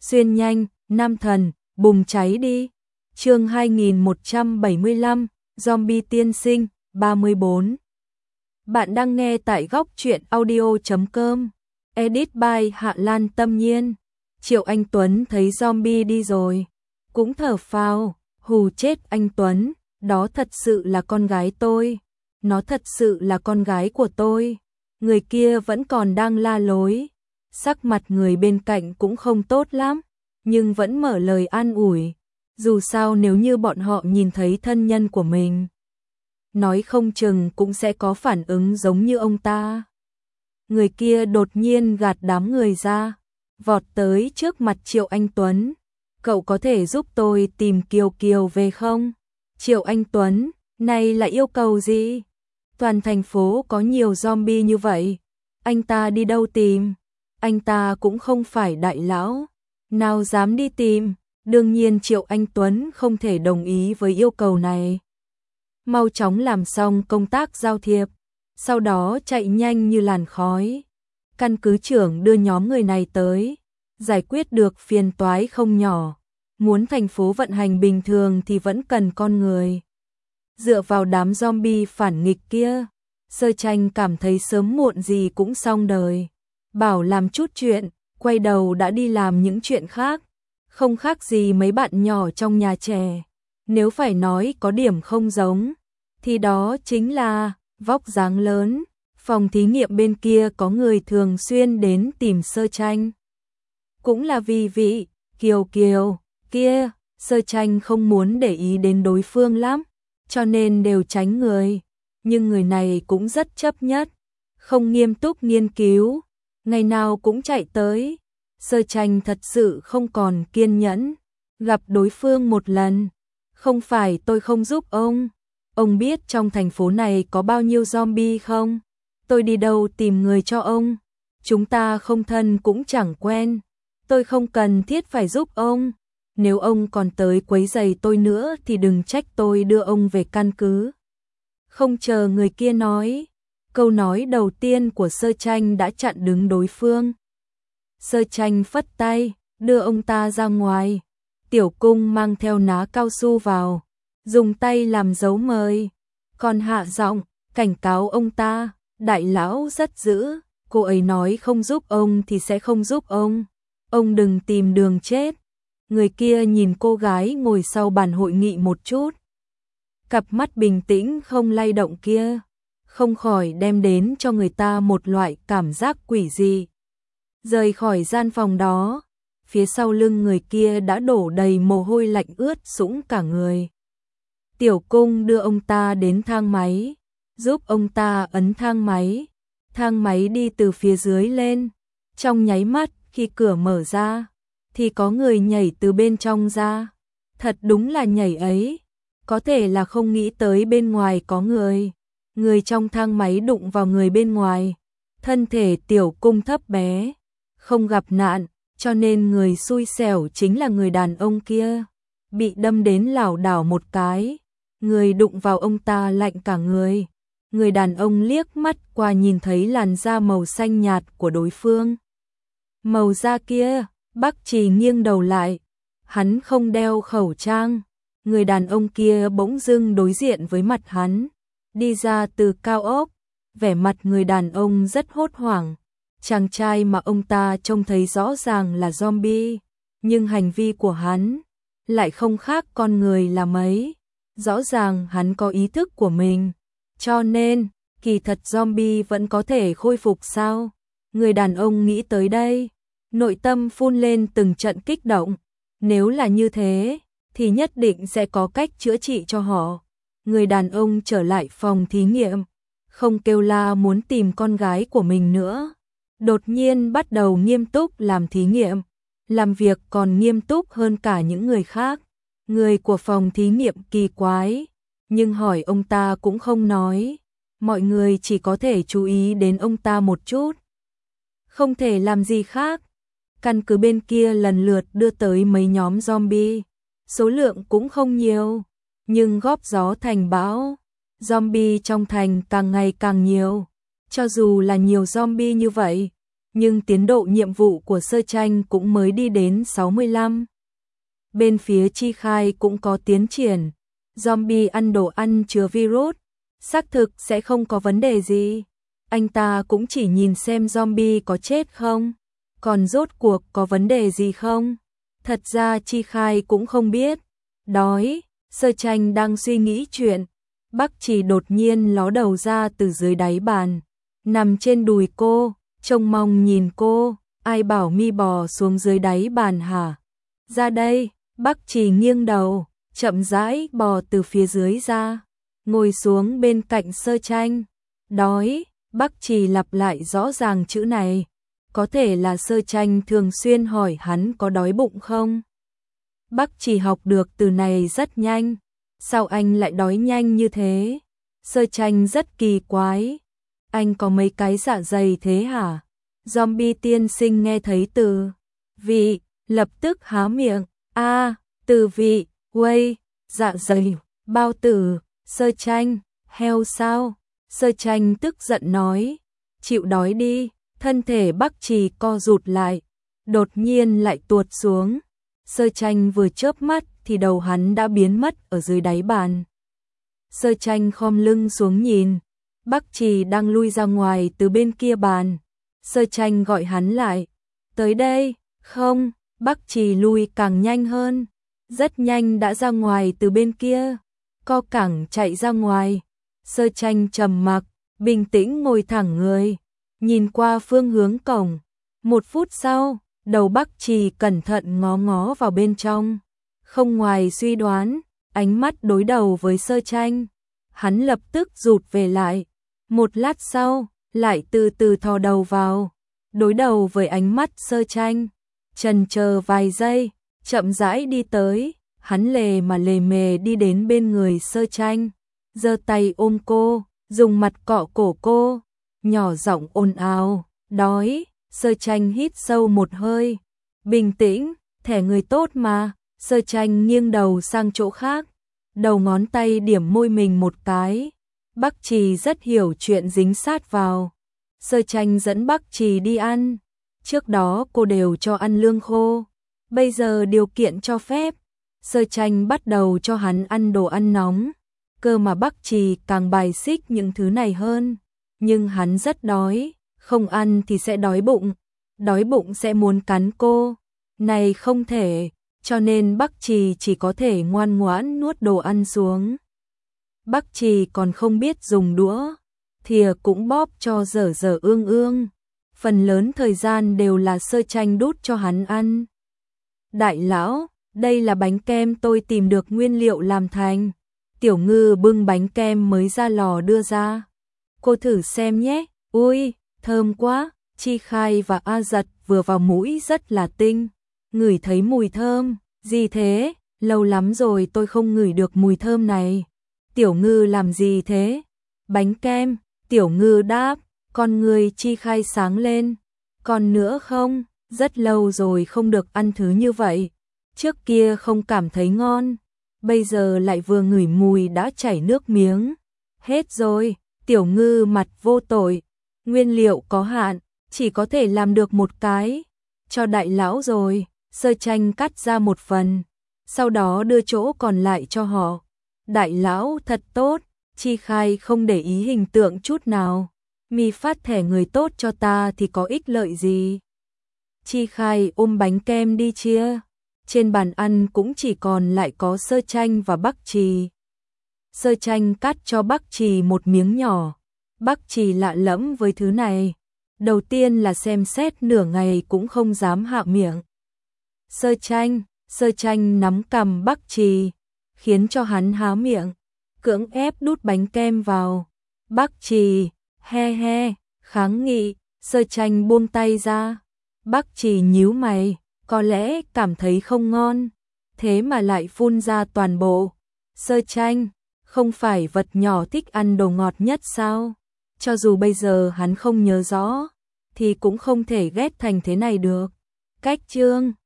xuyên nhanh, nam thần, bùng cháy đi. Chương 2175, Zombie tiên sinh, 34. Bạn đang nghe tại góc truyện audio.com. Edit by Hạ Lan Tâm Nhiên. Triệu Anh Tuấn thấy zombie đi rồi, cũng thở phào, hù chết anh Tuấn, đó thật sự là con gái tôi, nó thật sự là con gái của tôi. Người kia vẫn còn đang la lối, sắc mặt người bên cạnh cũng không tốt lắm, nhưng vẫn mở lời an ủi. Dù sao nếu như bọn họ nhìn thấy thân nhân của mình, nói không chừng cũng sẽ có phản ứng giống như ông ta. Người kia đột nhiên gạt đám người ra, vọt tới trước mặt Triệu Anh Tuấn. Cậu có thể giúp tôi tìm Kiều Kiều về không? Triệu Anh Tuấn, này là yêu cầu gì? Toàn thành phố có nhiều zombie như vậy, anh ta đi đâu tìm? Anh ta cũng không phải đại lão, nào dám đi tìm? Đương nhiên Triệu Anh Tuấn không thể đồng ý với yêu cầu này. Mau chóng làm xong công tác giao thiệp, sau đó chạy nhanh như làn khói. Căn cứ trưởng đưa nhóm người này tới, giải quyết được phiền toái không nhỏ. Muốn thành phố vận hành bình thường thì vẫn cần con người. Dựa vào đám zombie phản nghịch kia, Sơ Tranh cảm thấy sớm muộn gì cũng xong đời. Bảo làm chút chuyện, quay đầu đã đi làm những chuyện khác, không khác gì mấy bạn nhỏ trong nhà trẻ. Nếu phải nói có điểm không giống, thì đó chính là vóc dáng lớn. Phòng thí nghiệm bên kia có người thường xuyên đến tìm Sơ Tranh. Cũng là vì vị Kiều Kiều kia, Sơ Tranh không muốn để ý đến đối phương lắm, cho nên đều tránh người. Nhưng người này cũng rất chấp nhất, không nghiêm túc nghiên cứu, ngày nào cũng chạy tới. Sơ Tranh thật sự không còn kiên nhẫn, gặp đối phương một lần. Không phải tôi không giúp ông biết trong thành phố này có bao nhiêu zombie không? Tôi đi đâu tìm người cho ông? Chúng ta không thân cũng chẳng quen, tôi không cần thiết phải giúp ông. Nếu ông còn tới quấy rầy tôi nữa thì đừng trách tôi đưa ông về căn cứ. Không chờ người kia nói, câu nói đầu tiên của Sơ Tranh đã chặn đứng đối phương. Sơ Tranh phất tay, đưa ông ta ra ngoài. Tiểu Cung mang theo ná cao su vào, dùng tay làm dấu mời, còn hạ giọng cảnh cáo ông ta, đại lão rất dữ, cô ấy nói không giúp ông thì sẽ không giúp ông đừng tìm đường chết. Người kia nhìn cô gái ngồi sau bàn hội nghị một chút, cặp mắt bình tĩnh không lay động kia, không khỏi đem đến cho người ta một loại cảm giác quỷ dị. Rời khỏi gian phòng đó, phía sau lưng người kia đã đổ đầy mồ hôi lạnh ướt sũng cả người. Tiểu Cung đưa ông ta đến thang máy, giúp ông ta ấn thang máy đi từ phía dưới lên. Trong nháy mắt khi cửa mở ra, thì có người nhảy từ bên trong ra. Thật đúng là nhảy ấy, có thể là không nghĩ tới bên ngoài có người. Người trong thang máy đụng vào người bên ngoài, thân thể Tiểu Cung thấp bé, không gặp nạn, cho nên người xui xẻo chính là người đàn ông kia. Bị đâm đến lảo đảo một cái, người đụng vào ông ta lạnh cả người. Người đàn ông liếc mắt qua nhìn thấy làn da màu xanh nhạt của đối phương. Màu da kia, Bắc Trì nghiêng đầu lại, hắn không đeo khẩu trang. Người đàn ông kia bỗng dưng đối diện với mặt hắn, đi ra từ cao ốc. Vẻ mặt người đàn ông rất hốt hoảng. Chàng trai mà ông ta trông thấy rõ ràng là zombie, nhưng hành vi của hắn lại không khác con người là mấy. Rõ ràng hắn có ý thức của mình, cho nên kỳ thật zombie vẫn có thể khôi phục sao? Người đàn ông nghĩ tới đây, nội tâm phun lên từng trận kích động. Nếu là như thế, thì nhất định sẽ có cách chữa trị cho họ. Người đàn ông trở lại phòng thí nghiệm, không kêu la muốn tìm con gái của mình nữa. Đột nhiên bắt đầu nghiêm túc làm thí nghiệm, làm việc còn nghiêm túc hơn cả những người khác. Người của phòng thí nghiệm kỳ quái, nhưng hỏi ông ta cũng không nói. Mọi người chỉ có thể chú ý đến ông ta một chút, không thể làm gì khác. Căn cứ bên kia lần lượt đưa tới mấy nhóm zombie, số lượng cũng không nhiều, nhưng góp gió thành bão. Zombie trong thành càng ngày càng nhiều. Cho dù là nhiều zombie như vậy, nhưng tiến độ nhiệm vụ của Sơ Tranh cũng mới đi đến 65. Bên phía Chi Khai cũng có tiến triển, zombie ăn đồ ăn chứa virus, xác thực sẽ không có vấn đề gì. Anh ta cũng chỉ nhìn xem zombie có chết không, còn rốt cuộc có vấn đề gì không. Thật ra Chi Khai cũng không biết. Đói, Sơ Tranh đang suy nghĩ chuyện. Bắc Chỉ đột nhiên ló đầu ra từ dưới đáy bàn, nằm trên đùi cô, trông mong nhìn cô. Ai bảo mi bò xuống dưới đáy bàn hả? Ra đây. Bắc Chỉ nghiêng đầu, chậm rãi bò từ phía dưới ra, ngồi xuống bên cạnh Sơ Tranh. Đói, Bắc Chỉ lặp lại rõ ràng chữ này. Có thể là Sơ Tranh thường xuyên hỏi hắn có đói bụng không? Bắc Chỉ học được từ này rất nhanh. Sao anh lại đói nhanh như thế? Sơ Tranh rất kỳ quái. Anh có mấy cái dạ dày thế hả? Zombie tiên sinh nghe thấy từ vị, lập tức há miệng. Từ vị, quây, dạ dày, bao tử. Sơ Tranh, heo sao? Sơ Tranh tức giận nói. Chịu đói đi. Thân thể Bắc Chỉ co rụt lại, đột nhiên lại tuột xuống. Sơ Tranh vừa chớp mắt thì đầu hắn đã biến mất ở dưới đáy bàn. Sơ Tranh khom lưng xuống nhìn, Bắc Chỉ đang lui ra ngoài từ bên kia bàn. Sơ Tranh gọi hắn lại, tới đây. Không, Bắc Chỉ lui càng nhanh hơn, rất nhanh đã ra ngoài từ bên kia, co cẳng chạy ra ngoài. Sơ Tranh trầm mặc, bình tĩnh ngồi thẳng người, nhìn qua phương hướng cổng. 1 phút sau, đầu Bắc Chỉ cẩn thận ngó ngó vào bên trong. Không ngoài suy đoán, ánh mắt đối đầu với Sơ Tranh. Hắn lập tức rụt về lại. Một lát sau, lại từ từ thò đầu vào, đối đầu với ánh mắt Sơ Tranh. Chần chờ vài giây, chậm rãi đi tới. Hắn lề mà lề mề đi đến bên người Sơ Tranh, giơ tay ôm cô, dùng mặt cọ cổ cô, nhỏ giọng ồn ào. Đói. Sơ Tranh hít sâu một hơi, bình tĩnh, thẻ người tốt mà. Sơ Tranh nghiêng đầu sang chỗ khác, đầu ngón tay điểm môi mình một cái. Bắc Chỉ rất hiểu chuyện dính sát vào. Sơ Tranh dẫn Bắc Chỉ đi ăn. Trước đó cô đều cho ăn lương khô, bây giờ điều kiện cho phép, Sơ Tranh bắt đầu cho hắn ăn đồ ăn nóng. Cơ mà Bắc Chỉ càng bài xích những thứ này hơn. Nhưng hắn rất đói, không ăn thì sẽ đói bụng sẽ muốn cắn cô. Này không thể, cho nên Bắc Chỉ có thể ngoan ngoãn nuốt đồ ăn xuống. Bắc Chỉ còn không biết dùng đũa, thìa cũng bóp cho dở dở ương ương. Phần lớn thời gian đều là Sơ Tranh đút cho hắn ăn. Đại lão, đây là bánh kem tôi tìm được nguyên liệu làm thành. Tiểu Ngư bưng bánh kem mới ra lò đưa ra. Cô thử xem nhé. Ui, thơm quá. Chi Khai và A Giật vừa vào mũi rất là tinh, ngửi thấy mùi thơm. Gì thế? Lâu lắm rồi tôi không ngửi được mùi thơm này. Tiểu Ngư làm gì thế? Bánh kem. Tiểu Ngư đáp. Con người Chi Khai sáng lên. Còn nữa không? Rất lâu rồi không được ăn thứ như vậy. Trước kia không cảm thấy ngon, bây giờ lại vừa ngửi mùi đã chảy nước miếng. Hết rồi. Tiểu Ngư mặt vô tội. Nguyên liệu có hạn, chỉ có thể làm được một cái. Cho đại lão rồi. Sơ Tranh cắt ra một phần, sau đó đưa chỗ còn lại cho họ. Đại lão thật tốt. Chi Khai không để ý hình tượng chút nào. Mi phát thẻ người tốt cho ta thì có ích lợi gì? Chi Khai ôm bánh kem đi chia. Trên bàn ăn cũng chỉ còn lại có Sơ Tranh và Bắc Chỉ. Sơ Tranh cắt cho Bắc Chỉ một miếng nhỏ. Bắc Chỉ lạ lẫm với thứ này. Đầu tiên là xem xét nửa ngày cũng không dám hạ miệng. Sơ Tranh nắm cằm Bắc Chỉ, khiến cho hắn há miệng, cưỡng ép đút bánh kem vào. Bắc Chỉ, he, kháng nghị. Sơ Tranh buông tay ra. Bắc Chỉ nhíu mày, có lẽ cảm thấy không ngon, thế mà lại phun ra toàn bộ. Sơ Tranh, không phải vật nhỏ thích ăn đồ ngọt nhất sao? Cho dù bây giờ hắn không nhớ rõ, thì cũng không thể ghét thành thế này được. Cách chương